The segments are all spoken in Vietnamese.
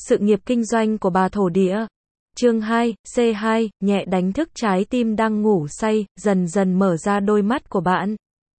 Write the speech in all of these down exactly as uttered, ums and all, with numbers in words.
Sự nghiệp kinh doanh của bà thổ địa. Chương hai, C hai, nhẹ đánh thức trái tim đang ngủ say, dần dần mở ra đôi mắt của bạn.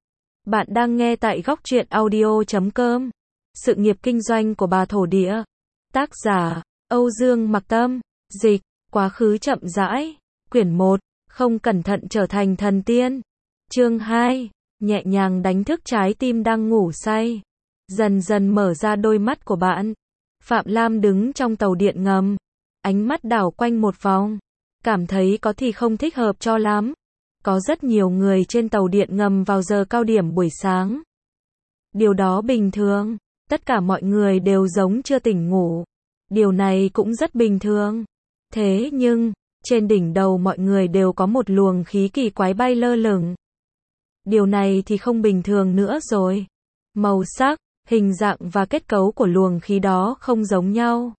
Bạn đang nghe tại góc truyện audio chấm com. Sự nghiệp kinh doanh của bà thổ địa. Tác giả, Âu Dương Mặc Tâm. Dịch, quá khứ chậm rãi. Quyển một, không cẩn thận trở thành thần tiên. Chương hai, nhẹ nhàng đánh thức trái tim đang ngủ say. Dần dần mở ra đôi mắt của bạn. Phạm Lam đứng trong tàu điện ngầm. Ánh mắt đảo quanh một vòng. Cảm thấy có thì không thích hợp cho lắm. Có rất nhiều người trên tàu điện ngầm vào giờ cao điểm buổi sáng. Điều đó bình thường. Tất cả mọi người đều giống chưa tỉnh ngủ. Điều này cũng rất bình thường. Thế nhưng, trên đỉnh đầu mọi người đều có một luồng khí kỳ quái bay lơ lửng. Điều này thì không bình thường nữa rồi. Màu sắc, hình dạng và kết cấu của luồng khí đó không giống nhau.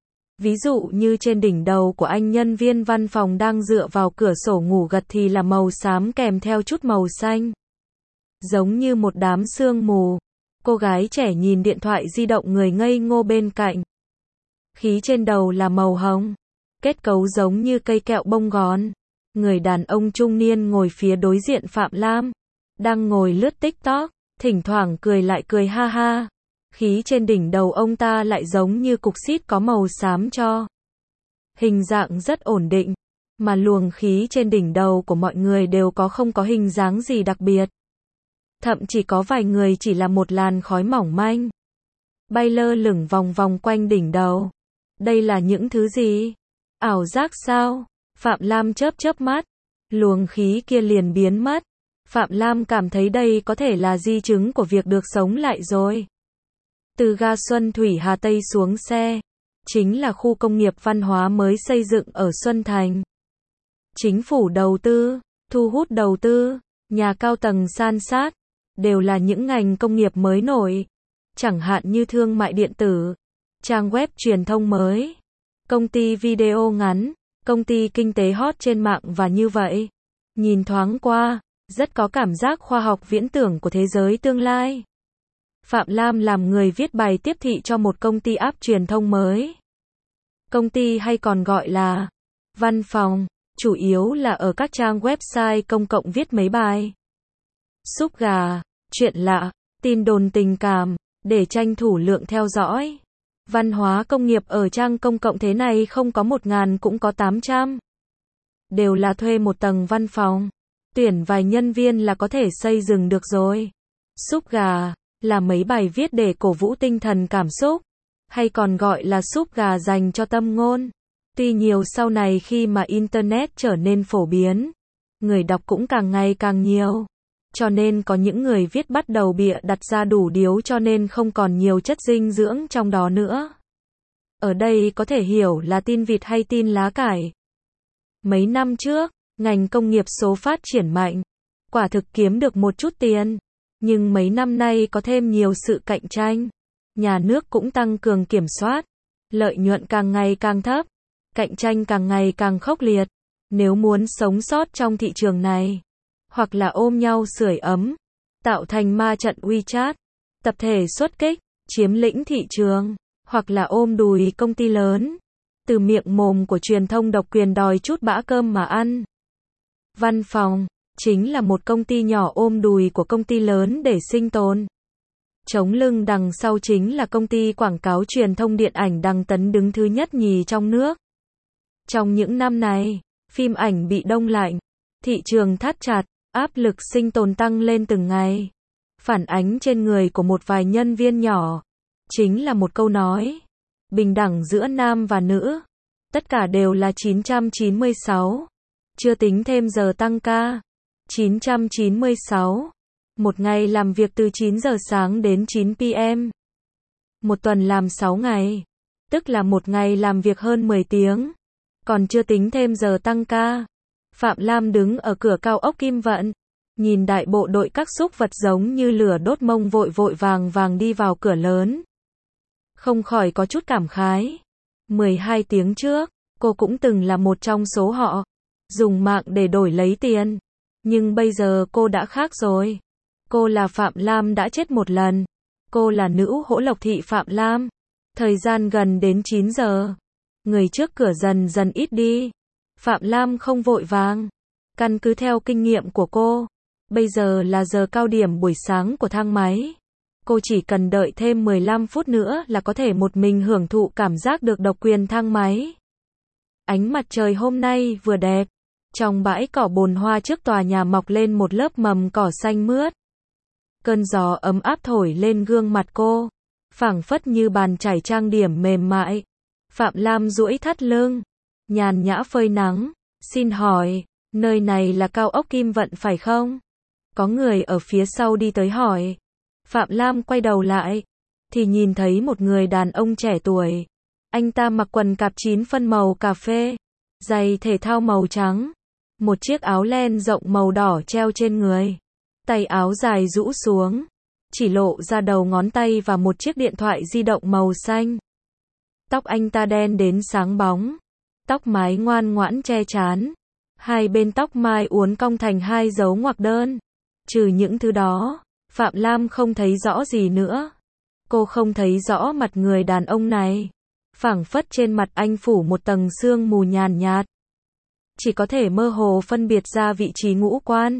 Ví dụ như trên đỉnh đầu của anh nhân viên văn phòng đang dựa vào cửa sổ ngủ gật thì là màu xám kèm theo chút màu xanh. Giống như một đám sương mù. Cô gái trẻ nhìn điện thoại di động người ngây ngô bên cạnh. Khí trên đầu là màu hồng. Kết cấu giống như cây kẹo bông gòn. Người đàn ông trung niên ngồi phía đối diện Phạm Lam. Đang ngồi lướt TikTok. Thỉnh thoảng cười lại cười ha ha. Khí trên đỉnh đầu ông ta lại giống như cục xít có màu xám cho. Hình dạng rất ổn định. Mà luồng khí trên đỉnh đầu của mọi người đều có không có hình dáng gì đặc biệt. Thậm chỉ có vài người chỉ là một làn khói mỏng manh. Bay lơ lửng vòng vòng quanh đỉnh đầu. Đây là những thứ gì? Ảo giác sao? Phạm Lam chớp chớp mắt. Luồng khí kia liền biến mất. Phạm Lam cảm thấy đây có thể là di chứng của việc được sống lại rồi. Từ ga Xuân Thủy Hà Tây xuống xe. Chính là khu công nghiệp văn hóa mới xây dựng ở Xuân Thành. Chính phủ đầu tư, thu hút đầu tư, nhà cao tầng san sát. Đều là những ngành công nghiệp mới nổi. Chẳng hạn như thương mại điện tử, trang web truyền thông mới, công ty video ngắn, công ty kinh tế hot trên mạng và như vậy. Nhìn thoáng qua, rất có cảm giác khoa học viễn tưởng của thế giới tương lai. Phạm Lam làm người viết bài tiếp thị cho một công ty app truyền thông mới. Công ty hay còn gọi là văn phòng, chủ yếu là ở các trang website công cộng viết mấy bài súp gà, chuyện lạ, tin đồn tình cảm, để tranh thủ lượng theo dõi. Văn hóa công nghiệp ở trang công cộng thế này không có một ngàn cũng có tám trăm. Đều là thuê một tầng văn phòng. Tuyển vài nhân viên là có thể xây dựng được rồi. Súp gà là mấy bài viết để cổ vũ tinh thần cảm xúc, hay còn gọi là súp gà dành cho tâm ngôn. Tuy nhiều sau này khi mà Internet trở nên phổ biến, người đọc cũng càng ngày càng nhiều. Cho nên có những người viết bắt đầu bịa đặt ra đủ điếu cho nên không còn nhiều chất dinh dưỡng trong đó nữa. Ở đây có thể hiểu là tin vịt hay tin lá cải. Mấy năm trước, ngành công nghiệp số phát triển mạnh. Quả thực kiếm được một chút tiền. Nhưng mấy năm nay có thêm nhiều sự cạnh tranh. Nhà nước cũng tăng cường kiểm soát. Lợi nhuận càng ngày càng thấp. Cạnh tranh càng ngày càng khốc liệt. Nếu muốn sống sót trong thị trường này, hoặc là ôm nhau sưởi ấm, tạo thành ma trận WeChat, tập thể xuất kích, chiếm lĩnh thị trường, hoặc là ôm đùi công ty lớn, từ miệng mồm của truyền thông độc quyền đòi chút bã cơm mà ăn. Văn phòng, chính là một công ty nhỏ ôm đùi của công ty lớn để sinh tồn. Chống lưng đằng sau chính là công ty quảng cáo truyền thông điện ảnh Đăng Tấn đứng thứ nhất nhì trong nước. Trong những năm này, phim ảnh bị đông lạnh, thị trường thắt chặt, áp lực sinh tồn tăng lên từng ngày. Phản ánh trên người của một vài nhân viên nhỏ, chính là một câu nói. Bình đẳng giữa nam và nữ. Tất cả đều là chín trăm chín mươi sáu. Chưa tính thêm giờ tăng ca. chín trăm chín mươi sáu. Một ngày làm việc từ chín giờ sáng đến chín pê em. Một tuần làm sáu ngày. Tức là một ngày làm việc hơn mười tiếng. Còn chưa tính thêm giờ tăng ca. Phạm Lam đứng ở cửa cao ốc Kim Vận. Nhìn đại bộ đội các súc vật giống như lửa đốt mông vội vội vàng vàng đi vào cửa lớn. Không khỏi có chút cảm khái. mười hai tiếng trước, cô cũng từng là một trong số họ. Dùng mạng để đổi lấy tiền. Nhưng bây giờ cô đã khác rồi. Cô là Phạm Lam đã chết một lần. Cô là nữ hỗ lộc thị Phạm Lam. Thời gian gần đến chín giờ. Người trước cửa dần dần ít đi. Phạm Lam không vội vàng. Căn cứ theo kinh nghiệm của cô, bây giờ là giờ cao điểm buổi sáng của thang máy. Cô chỉ cần đợi thêm mười lăm phút nữa là có thể một mình hưởng thụ cảm giác được độc quyền thang máy. Ánh mặt trời hôm nay vừa đẹp. Trong bãi cỏ bồn hoa trước tòa nhà mọc lên một lớp mầm cỏ xanh mướt. Cơn gió ấm áp thổi lên gương mặt cô, phảng phất như bàn chải trang điểm mềm mại. Phạm Lam duỗi thắt lưng, nhàn nhã phơi nắng. Xin hỏi, nơi này là cao ốc Kim Vận phải không? Có người ở phía sau đi tới hỏi. Phạm Lam quay đầu lại, thì nhìn thấy một người đàn ông trẻ tuổi. Anh ta mặc quần cạp chín phân màu cà phê, giày thể thao màu trắng, một chiếc áo len rộng màu đỏ treo trên người. Tay áo dài rũ xuống, chỉ lộ ra đầu ngón tay và một chiếc điện thoại di động màu xanh. Tóc anh ta đen đến sáng bóng, tóc mái ngoan ngoãn che trán. Hai bên tóc mai uốn cong thành hai dấu ngoặc đơn. Trừ những thứ đó, Phạm Lam không thấy rõ gì nữa. Cô không thấy rõ mặt người đàn ông này. Phảng phất trên mặt anh phủ một tầng sương mù nhàn nhạt. Chỉ có thể mơ hồ phân biệt ra vị trí ngũ quan.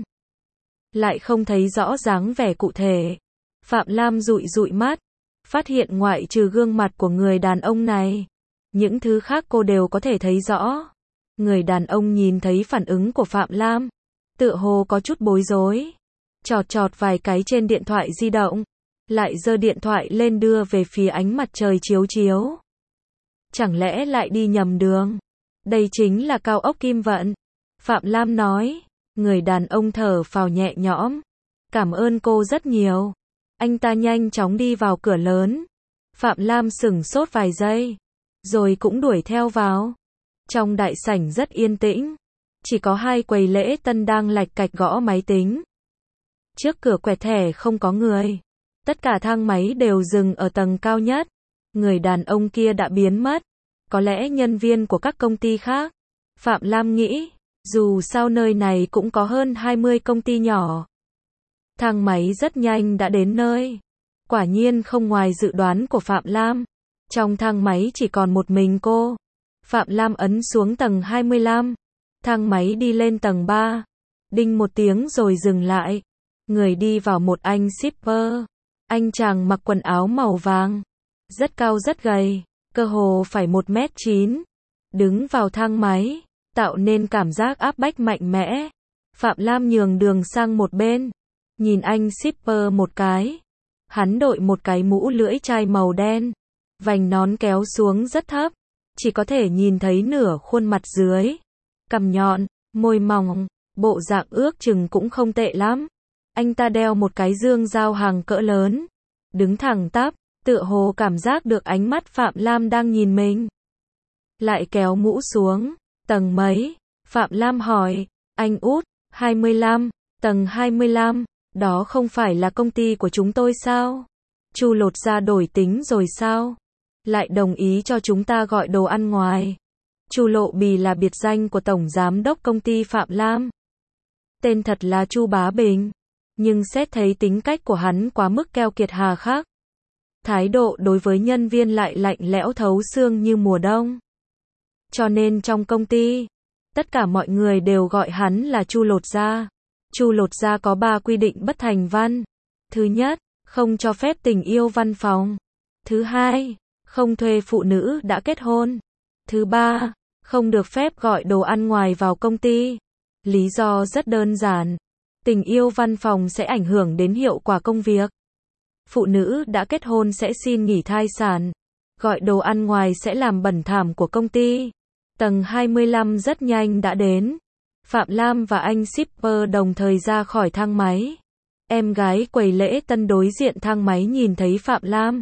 Lại không thấy rõ dáng vẻ cụ thể. Phạm Lam dụi dụi mắt, phát hiện ngoại trừ gương mặt của người đàn ông này, những thứ khác cô đều có thể thấy rõ. Người đàn ông nhìn thấy phản ứng của Phạm Lam, tựa hồ có chút bối rối. Chọt chọt vài cái trên điện thoại di động, lại giơ điện thoại lên đưa về phía ánh mặt trời chiếu chiếu. Chẳng lẽ lại đi nhầm đường? Đây chính là cao ốc Kim Vận. Phạm Lam nói. Người đàn ông thở phào nhẹ nhõm. Cảm ơn cô rất nhiều. Anh ta nhanh chóng đi vào cửa lớn. Phạm Lam sửng sốt vài giây, rồi cũng đuổi theo vào. Trong đại sảnh rất yên tĩnh. Chỉ có hai quầy lễ tân đang lạch cạch gõ máy tính. Trước cửa quẹt thẻ không có người. Tất cả thang máy đều dừng ở tầng cao nhất. Người đàn ông kia đã biến mất. Có lẽ nhân viên của các công ty khác. Phạm Lam nghĩ, dù sao nơi này cũng có hơn hai mươi công ty nhỏ. Thang máy rất nhanh đã đến nơi. Quả nhiên không ngoài dự đoán của Phạm Lam. Trong thang máy chỉ còn một mình cô. Phạm Lam ấn xuống tầng hai mươi lăm. Thang máy đi lên tầng ba. Đinh một tiếng rồi dừng lại. Người đi vào một anh shipper. Anh chàng mặc quần áo màu vàng. Rất cao rất gầy. Cơ hồ phải một mét chín. Đứng vào thang máy, tạo nên cảm giác áp bách mạnh mẽ. Phạm Lam nhường đường sang một bên. Nhìn anh shipper một cái. Hắn đội một cái mũ lưỡi chai màu đen. Vành nón kéo xuống rất thấp. Chỉ có thể nhìn thấy nửa khuôn mặt dưới. Cằm nhọn, môi mỏng, bộ dạng ước chừng cũng không tệ lắm. Anh ta đeo một cái dương giao hàng cỡ lớn. Đứng thẳng tắp, tựa hồ cảm giác được ánh mắt Phạm Lam đang nhìn mình. Lại kéo mũ xuống. Tầng mấy? Phạm Lam hỏi. Anh út, hai mươi lăm, tầng hai mươi lăm. Đó không phải là công ty của chúng tôi sao? Chu lột ra đổi tính rồi sao? Lại đồng ý cho chúng ta gọi đồ ăn ngoài. Chu Lộ Bì là biệt danh của tổng giám đốc công ty Phạm Lam. Tên thật là Chu Bá Bình. Nhưng xét thấy tính cách của hắn quá mức keo kiệt hà khắc. Thái độ đối với nhân viên lại lạnh lẽo thấu xương như mùa đông. Cho nên trong công ty, tất cả mọi người đều gọi hắn là Chu Lột Gia. Chu Lột Gia có ba quy định bất thành văn. Thứ nhất, không cho phép tình yêu văn phòng. Thứ hai, không thuê phụ nữ đã kết hôn. Thứ ba, không được phép gọi đồ ăn ngoài vào công ty. Lý do rất đơn giản. Tình yêu văn phòng sẽ ảnh hưởng đến hiệu quả công việc. Phụ nữ đã kết hôn sẽ xin nghỉ thai sản. Gọi đồ ăn ngoài sẽ làm bẩn thảm của công ty. Tầng hai mươi lăm rất nhanh đã đến. Phạm Lam và anh shipper đồng thời ra khỏi thang máy. Em gái quầy lễ tân đối diện thang máy nhìn thấy Phạm Lam.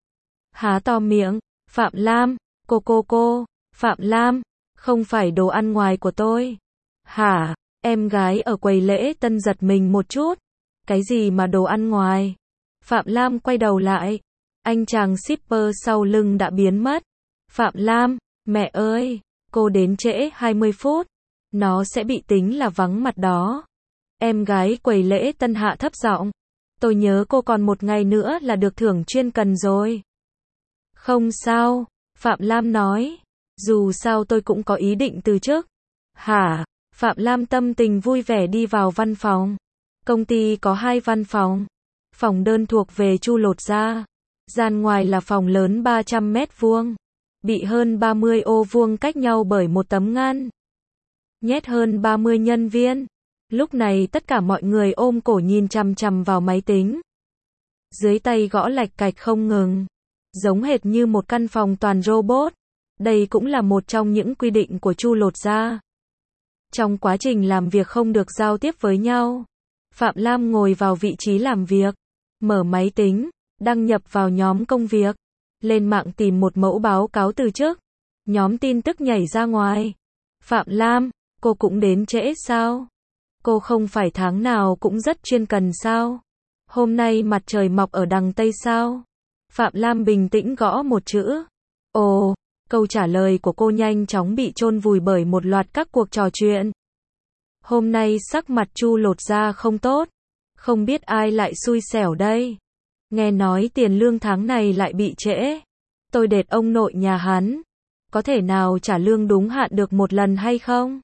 Há to miệng. Phạm Lam, cô cô cô, Phạm Lam, không phải đồ ăn ngoài của tôi. Hả? Em gái ở quầy lễ tân giật mình một chút. Cái gì mà đồ ăn ngoài? Phạm Lam quay đầu lại. Anh chàng shipper sau lưng đã biến mất. Phạm Lam, mẹ ơi, cô đến trễ hai mươi phút. Nó sẽ bị tính là vắng mặt đó. Em gái quầy lễ tân hạ thấp giọng. Tôi nhớ cô còn một ngày nữa là được thưởng chuyên cần rồi. Không sao, Phạm Lam nói. Dù sao tôi cũng có ý định từ chức. Hả? Phạm Lam tâm tình vui vẻ đi vào văn phòng. Công ty có hai văn phòng. Phòng đơn thuộc về Chu Lột Gia. Gian ngoài là phòng lớn ba trăm mét vuông. Bị hơn ba mươi ô vuông cách nhau bởi một tấm ngăn. Nhét hơn ba mươi nhân viên. Lúc này tất cả mọi người ôm cổ nhìn chằm chằm vào máy tính. Dưới tay gõ lạch cạch không ngừng. Giống hệt như một căn phòng toàn robot. Đây cũng là một trong những quy định của Chu Lột Gia. Trong quá trình làm việc không được giao tiếp với nhau. Phạm Lam ngồi vào vị trí làm việc. Mở máy tính. Đăng nhập vào nhóm công việc. Lên mạng tìm một mẫu báo cáo từ chức. Nhóm tin tức nhảy ra ngoài. Phạm Lam, cô cũng đến trễ sao? Cô không phải tháng nào cũng rất chuyên cần sao? Hôm nay mặt trời mọc ở đằng Tây sao? Phạm Lam bình tĩnh gõ một chữ. Ồ, câu trả lời của cô nhanh chóng bị chôn vùi bởi một loạt các cuộc trò chuyện. Hôm nay sắc mặt Chu Lột Gia không tốt. Không biết ai lại xui xẻo đây. Nghe nói tiền lương tháng này lại bị trễ. Tôi đệt ông nội nhà hắn. Có thể nào trả lương đúng hạn được một lần hay không?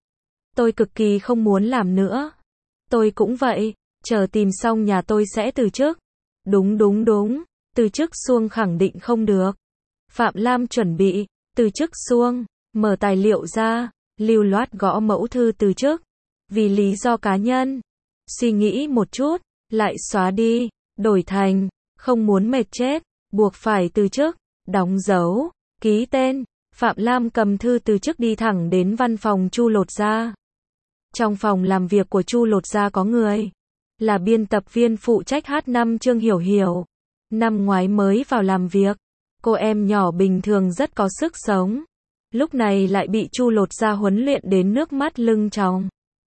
Tôi cực kỳ không muốn làm nữa. Tôi cũng vậy. Chờ tìm xong nhà tôi sẽ từ chức. Đúng đúng đúng. Từ chức xuông khẳng định không được. Phạm Lam chuẩn bị. Từ chức xuông. Mở tài liệu ra. Lưu loát gõ mẫu thư từ chức. Vì lý do cá nhân. Suy nghĩ một chút. Lại xóa đi. Đổi thành. Không muốn mệt chết. Buộc phải từ chức. Đóng dấu. Ký tên. Phạm Lam cầm thư từ chức đi thẳng đến văn phòng Chu Lột Gia. Trong phòng làm việc của Chu Lột Gia có người. Là biên tập viên phụ trách hát năm Trương Hiểu Hiểu. Năm ngoái mới vào làm việc. Cô em nhỏ bình thường rất có sức sống. Lúc này lại bị Chu Lột Gia huấn luyện đến nước mắt lưng tròng.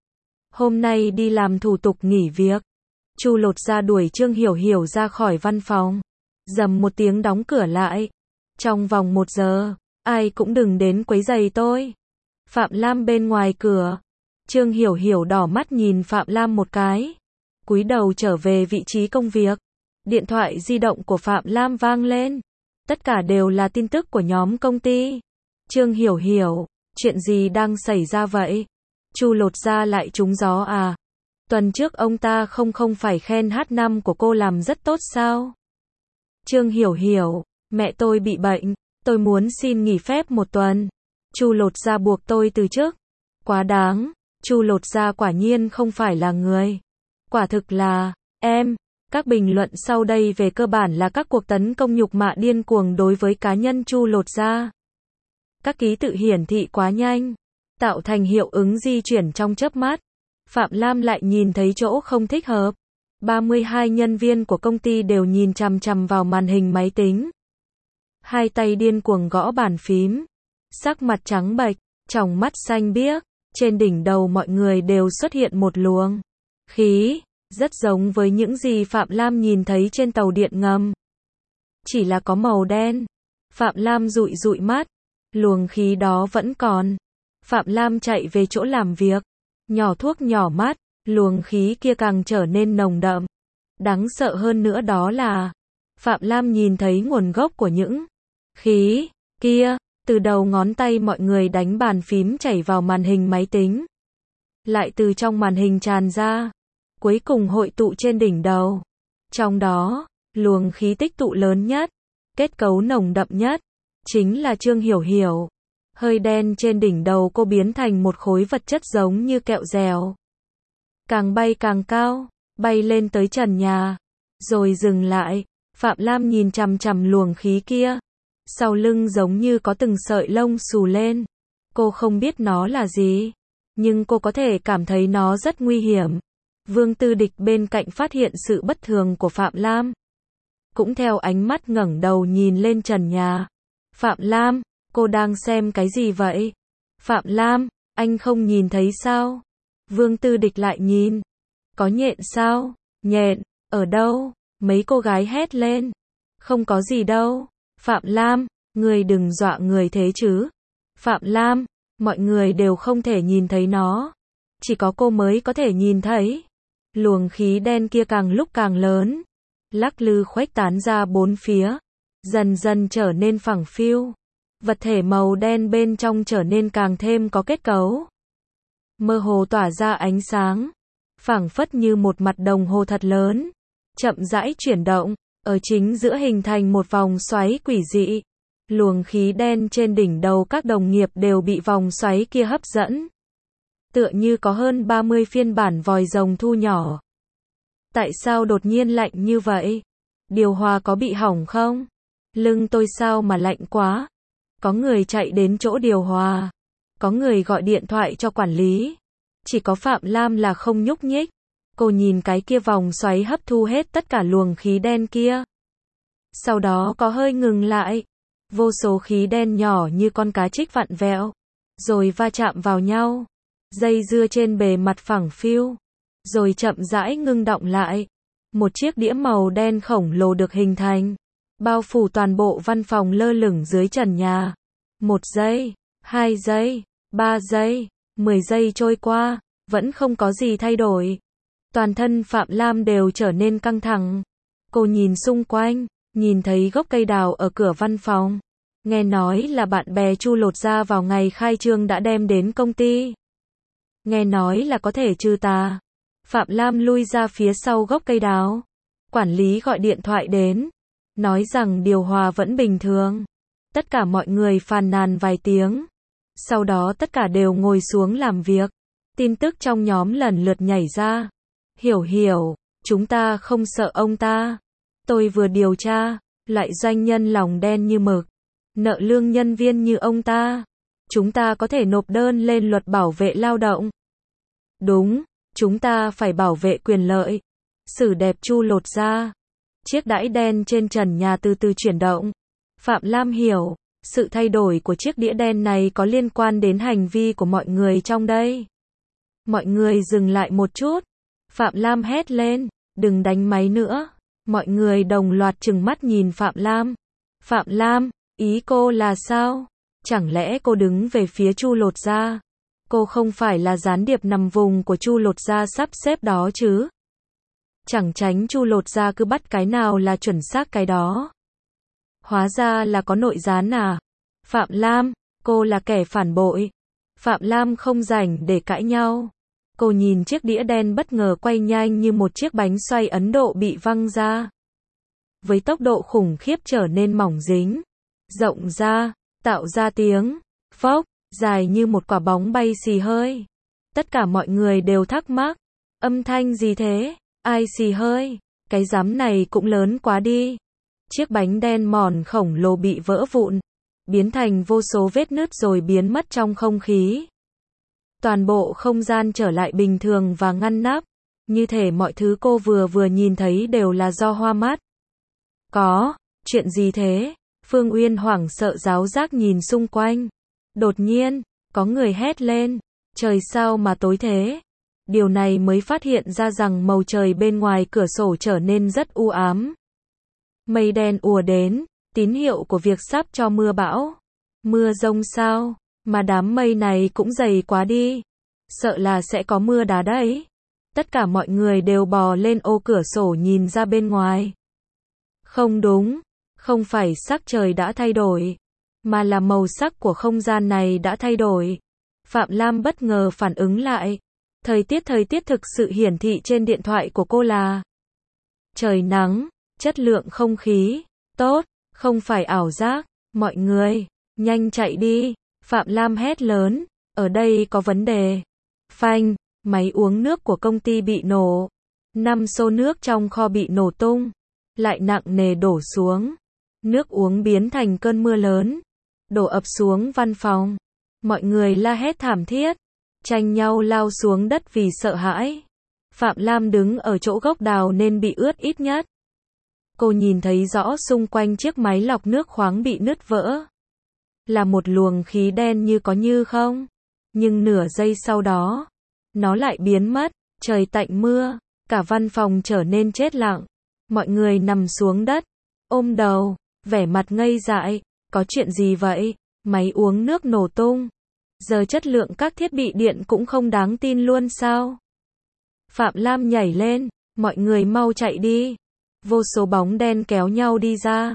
Hôm nay đi làm thủ tục nghỉ việc. Chu Lột Gia đuổi Trương Hiểu Hiểu ra khỏi văn phòng. Dầm một tiếng đóng cửa lại. Trong vòng một giờ, ai cũng đừng đến quấy rầy tôi. Phạm Lam bên ngoài cửa. Trương Hiểu Hiểu đỏ mắt nhìn Phạm Lam một cái. Cúi đầu trở về vị trí công việc. Điện thoại di động của Phạm Lam vang lên. Tất cả đều là tin tức của nhóm công ty. Trương Hiểu Hiểu, chuyện gì đang xảy ra vậy? Chu Lột Gia lại trúng gió à? Tuần trước ông ta không không phải khen hát năm của cô làm rất tốt sao? Trương Hiểu Hiểu, mẹ tôi bị bệnh, tôi muốn xin nghỉ phép một tuần. Chu Lột Gia buộc tôi từ chức. Quá đáng, Chu Lột Gia quả nhiên không phải là người. Quả thực là, em, các bình luận sau đây về cơ bản là các cuộc tấn công nhục mạ điên cuồng đối với cá nhân Chu Lột Gia. Các ký tự hiển thị quá nhanh, tạo thành hiệu ứng di chuyển trong chớp mắt. Phạm Lam lại nhìn thấy chỗ không thích hợp. ba mươi hai nhân viên của công ty đều nhìn chằm chằm vào màn hình máy tính. Hai tay điên cuồng gõ bàn phím. Sắc mặt trắng bệch, tròng mắt xanh biếc. Trên đỉnh đầu mọi người đều xuất hiện một luồng khí, rất giống với những gì Phạm Lam nhìn thấy trên tàu điện ngầm. Chỉ là có màu đen. Phạm Lam dụi dụi mắt. Luồng khí đó vẫn còn. Phạm Lam chạy về chỗ làm việc. Nhỏ thuốc nhỏ mắt. Luồng khí kia càng trở nên nồng đậm. Đáng sợ hơn nữa đó là Phạm Lam nhìn thấy nguồn gốc của những khí kia. Từ đầu ngón tay mọi người đánh bàn phím chảy vào màn hình máy tính. Lại từ trong màn hình tràn ra. Cuối cùng hội tụ trên đỉnh đầu. Trong đó, luồng khí tích tụ lớn nhất, kết cấu nồng đậm nhất, chính là Trương Hiểu Hiểu. Hơi đen trên đỉnh đầu cô biến thành một khối vật chất giống như kẹo dẻo. Càng bay càng cao, bay lên tới trần nhà. Rồi dừng lại, Phạm Lam nhìn chằm chằm luồng khí kia. Sau lưng giống như có từng sợi lông xù lên. Cô không biết nó là gì, nhưng cô có thể cảm thấy nó rất nguy hiểm. Vương Tư Địch bên cạnh phát hiện sự bất thường của Phạm Lam. Cũng theo ánh mắt ngẩng đầu nhìn lên trần nhà. Phạm Lam, cô đang xem cái gì vậy? Phạm Lam, anh không nhìn thấy sao? Vương Tư Địch lại nhìn. Có nhện sao? Nhện, ở đâu? Mấy cô gái hét lên. Không có gì đâu. Phạm Lam, người đừng dọa người thế chứ. Phạm Lam, mọi người đều không thể nhìn thấy nó. Chỉ có cô mới có thể nhìn thấy. Luồng khí đen kia càng lúc càng lớn. Lắc lư khuếch tán ra bốn phía. dần dần trở nên phẳng phiu. Vật thể màu đen bên trong trở nên càng thêm có kết cấu. Mơ hồ tỏa ra ánh sáng, phảng phất như một mặt đồng hồ thật lớn, chậm rãi chuyển động, ở chính giữa hình thành một vòng xoáy quỷ dị. Luồng khí đen trên đỉnh đầu các đồng nghiệp đều bị vòng xoáy kia hấp dẫn. Tựa như có hơn ba mươi phiên bản vòi rồng thu nhỏ. Tại sao đột nhiên lạnh như vậy? Điều hòa có bị hỏng không? Lưng tôi sao mà lạnh quá? Có người chạy đến chỗ điều hòa. Có người gọi điện thoại cho quản lý. Chỉ có Phạm Lam là không nhúc nhích. Cô nhìn cái kia vòng xoáy hấp thu hết tất cả luồng khí đen kia. Sau đó có hơi ngừng lại. Vô số khí đen nhỏ như con cá trích vặn vẹo. Rồi va chạm vào nhau. Dây dưa trên bề mặt phẳng phiu. Rồi chậm rãi ngưng động lại. Một chiếc đĩa màu đen khổng lồ được hình thành. Bao phủ toàn bộ văn phòng lơ lửng dưới trần nhà. Một giây, hai giây, ba giây, mười giây trôi qua, vẫn không có gì thay đổi. Toàn thân Phạm Lam đều trở nên căng thẳng. Cô nhìn xung quanh, nhìn thấy gốc cây đào ở cửa văn phòng. Nghe nói là bạn bè Chu lột da vào ngày khai trương đã đem đến công ty. Nghe nói là có thể trừ tà. Phạm Lam lui ra phía sau gốc cây đào. Quản lý gọi điện thoại đến. Nói rằng điều hòa vẫn bình thường. Tất cả mọi người phàn nàn vài tiếng. Sau đó tất cả đều ngồi xuống làm việc. Tin tức trong nhóm lần lượt nhảy ra. Hiểu hiểu, chúng ta không sợ ông ta. Tôi vừa điều tra, loại doanh nhân lòng đen như mực. Nợ lương nhân viên như ông ta. Chúng ta có thể nộp đơn lên luật bảo vệ lao động. Đúng, chúng ta phải bảo vệ quyền lợi. Xử đẹp Chu lột da. Chiếc đãi đen trên trần nhà từ từ chuyển động. Phạm Lam hiểu, sự thay đổi của chiếc đĩa đen này có liên quan đến hành vi của mọi người trong đây. Mọi người dừng lại một chút. Phạm Lam hét lên, đừng đánh máy nữa. Mọi người đồng loạt trừng mắt nhìn Phạm Lam. Phạm Lam, ý cô là sao? Chẳng lẽ cô đứng về phía Chu lột da? Cô không phải là gián điệp nằm vùng của Chu lột da sắp xếp đó chứ? Chẳng tránh Chu lột da cứ bắt cái nào là chuẩn xác cái đó. Hóa ra là có nội gián à? Phạm Lam, cô là kẻ phản bội. Phạm Lam không rảnh để cãi nhau. Cô nhìn chiếc đĩa đen bất ngờ quay nhanh như một chiếc bánh xoay Ấn Độ bị văng ra. Với tốc độ khủng khiếp trở nên mỏng dính, rộng ra, tạo ra tiếng phốc, dài như một quả bóng bay xì hơi. Tất cả mọi người đều thắc mắc, âm thanh gì thế? Ai xì hơi? Cái giám này cũng lớn quá đi. Chiếc bánh đen mòn khổng lồ bị vỡ vụn, biến thành vô số vết nứt rồi biến mất trong không khí. Toàn bộ không gian trở lại bình thường và ngăn nắp, như thể mọi thứ cô vừa vừa nhìn thấy đều là do hoa mắt. Có, chuyện gì thế? Phương Uyên hoảng sợ ráo rác nhìn xung quanh. Đột nhiên, có người hét lên, trời sao mà tối thế? Điều này mới phát hiện ra rằng màu trời bên ngoài cửa sổ trở nên rất u ám. Mây đen ùa đến, tín hiệu của việc sắp cho mưa bão. Mưa rông sao? Mà đám mây này cũng dày quá đi. Sợ là sẽ có mưa đá đấy. Tất cả mọi người đều bò lên ô cửa sổ nhìn ra bên ngoài. Không đúng, không phải sắc trời đã thay đổi, mà là màu sắc của không gian này đã thay đổi. Phạm Lam bất ngờ phản ứng lại. Thời tiết thời tiết thực sự hiển thị trên điện thoại của cô là trời nắng, chất lượng không khí tốt, không phải ảo giác. Mọi người, nhanh chạy đi. Phạm Lam hét lớn, ở đây có vấn đề. Phanh, máy uống nước của công ty bị nổ. Năm xô nước trong kho bị nổ tung, lại nặng nề đổ xuống. Nước uống biến thành cơn mưa lớn, đổ ập xuống văn phòng. Mọi người la hét thảm thiết, tranh nhau lao xuống đất vì sợ hãi. Phạm Lam đứng ở chỗ gốc đào nên bị ướt ít nhất. Cô nhìn thấy rõ xung quanh chiếc máy lọc nước khoáng bị nứt vỡ. Là một luồng khí đen như có như không. Nhưng nửa giây sau đó, nó lại biến mất. Trời tạnh mưa, cả văn phòng trở nên chết lặng. Mọi người nằm xuống đất, ôm đầu, vẻ mặt ngây dại. Có chuyện gì vậy? Máy uống nước nổ tung. Giờ chất lượng các thiết bị điện cũng không đáng tin luôn sao? Phạm Lam nhảy lên, mọi người mau chạy đi. Vô số bóng đen kéo nhau đi ra.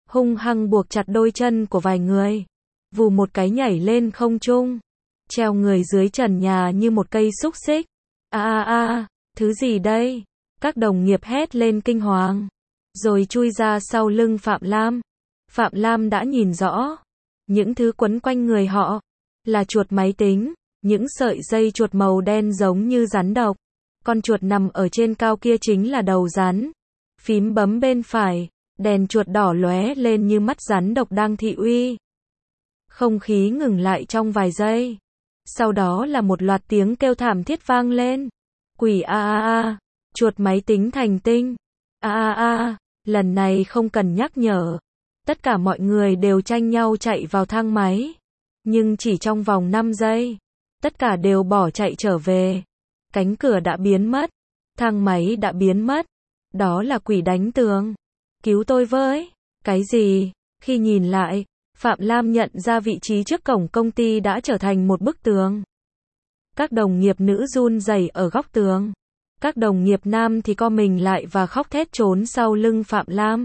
hung hăng buộc chặt đôi chân của vài người. Vù một cái nhảy lên không trung, treo người dưới trần nhà như một cây xúc xích. A a a, thứ gì đây? Các đồng nghiệp hét lên kinh hoàng, rồi chui ra sau lưng Phạm Lam. Phạm Lam đã nhìn rõ, những thứ quấn quanh người họ là chuột máy tính, những sợi dây chuột màu đen giống như rắn độc. Con chuột nằm ở trên cao kia chính là đầu rắn. Phím bấm bên phải, đèn chuột đỏ lóe lên như mắt rắn độc đang thị uy. Không khí ngừng lại trong vài giây. Sau đó là một loạt tiếng kêu thảm thiết vang lên. Quỷ a a a, chuột máy tính thành tinh. A a a, lần này không cần nhắc nhở. Tất cả mọi người đều tranh nhau chạy vào thang máy. Nhưng chỉ trong vòng năm giây, tất cả đều bỏ chạy trở về. Cánh cửa đã biến mất, thang máy đã biến mất. Đó là quỷ đánh tường. Cứu tôi với. Cái gì? Khi nhìn lại, Phạm Lam nhận ra vị trí trước cổng công ty đã trở thành một bức tường. Các đồng nghiệp nữ run rẩy ở góc tường. Các đồng nghiệp nam thì co mình lại và khóc thét trốn sau lưng Phạm Lam.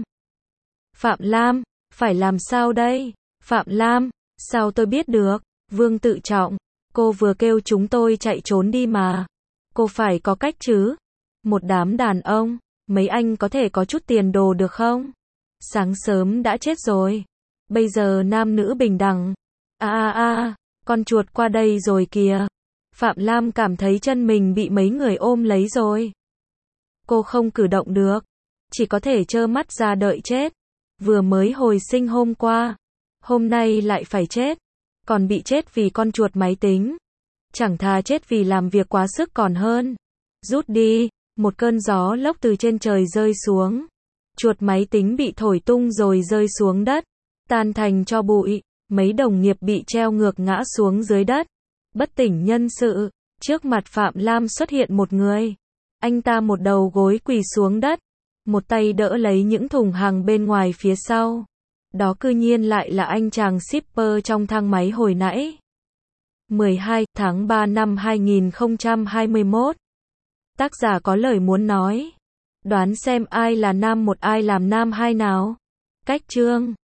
Phạm Lam, phải làm sao đây? Phạm Lam, sao tôi biết được? Vương Tự Trọng, cô vừa kêu chúng tôi chạy trốn đi mà. Cô phải có cách chứ. Một đám đàn ông, mấy anh có thể có chút tiền đồ được không? Sáng sớm đã chết rồi. Bây giờ nam nữ bình đẳng. A a a, con chuột qua đây rồi kìa. Phạm Lam cảm thấy chân mình bị mấy người ôm lấy rồi. Cô không cử động được, chỉ có thể trơ mắt ra đợi chết. Vừa mới hồi sinh hôm qua, hôm nay lại phải chết, còn bị chết vì con chuột máy tính. Chẳng thà chết vì làm việc quá sức còn hơn. Rút đi, một cơn gió lốc từ trên trời rơi xuống. Chuột máy tính bị thổi tung rồi rơi xuống đất, tan thành tro bụi. Mấy đồng nghiệp bị treo ngược ngã xuống dưới đất, bất tỉnh nhân sự. Trước mặt Phạm Lam xuất hiện một người. Anh ta một đầu gối quỳ xuống đất, một tay đỡ lấy những thùng hàng bên ngoài phía sau. Đó cư nhiên lại là anh chàng shipper trong thang máy hồi nãy. mười hai tháng ba năm hai nghìn không trăm hai mươi mốt. Tác giả có lời muốn nói. Đoán xem ai là nam một ai làm nam hai nào. Cách chương